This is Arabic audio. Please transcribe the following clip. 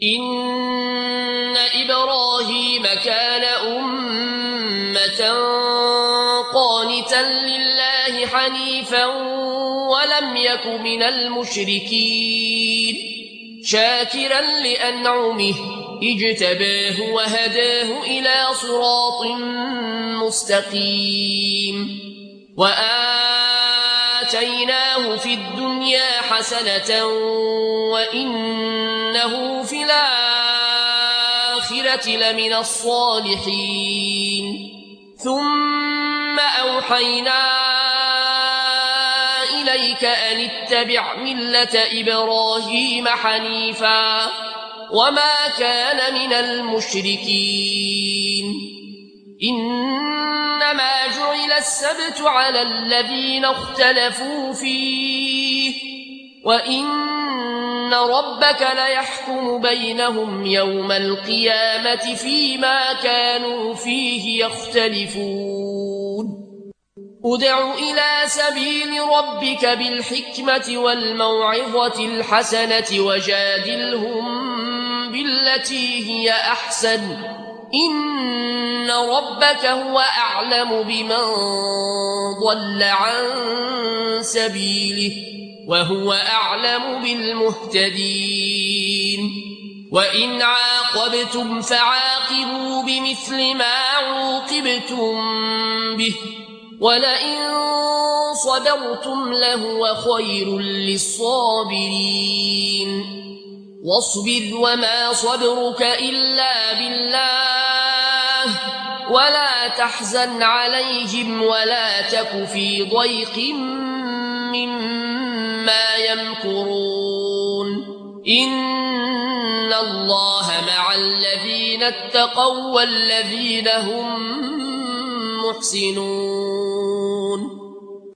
إن إبراهيم كان أمة قانتا لله حنيفا ولم يك من المشركين شاكرا لأنعمه اجتباه وهداه إلى صراط مستقيم وآتيناه في الدنيا حسنة وإنه في الآخرة لمن الصالحين ثم أوحينا إليك أن اتبع ملة إبراهيم حنيفا وما كان من المشركين إنما جعل السبت على الذين اختلفوا فيه وإن ربك ليحكم بينهم يوم القيامة فيما كانوا فيه يختلفون ادع إلى سبيل ربك بالحكمة والموعظة الحسنة وجادلهم بالتي هي أحسن إن ربك هو أعلم بمن ضل عن سبيله وهو أعلم بالمهتدين وإن عاقبتم فعاقبوا بمثل ما عوقبتم به ولئن صبرتم لهو خير للصابرين واصبر وما صبرك إلا بالله ولا تحزن عليهم ولا تك في ضيق مما يمكرون إن الله مع الذين اتقوا والذين هم محسنون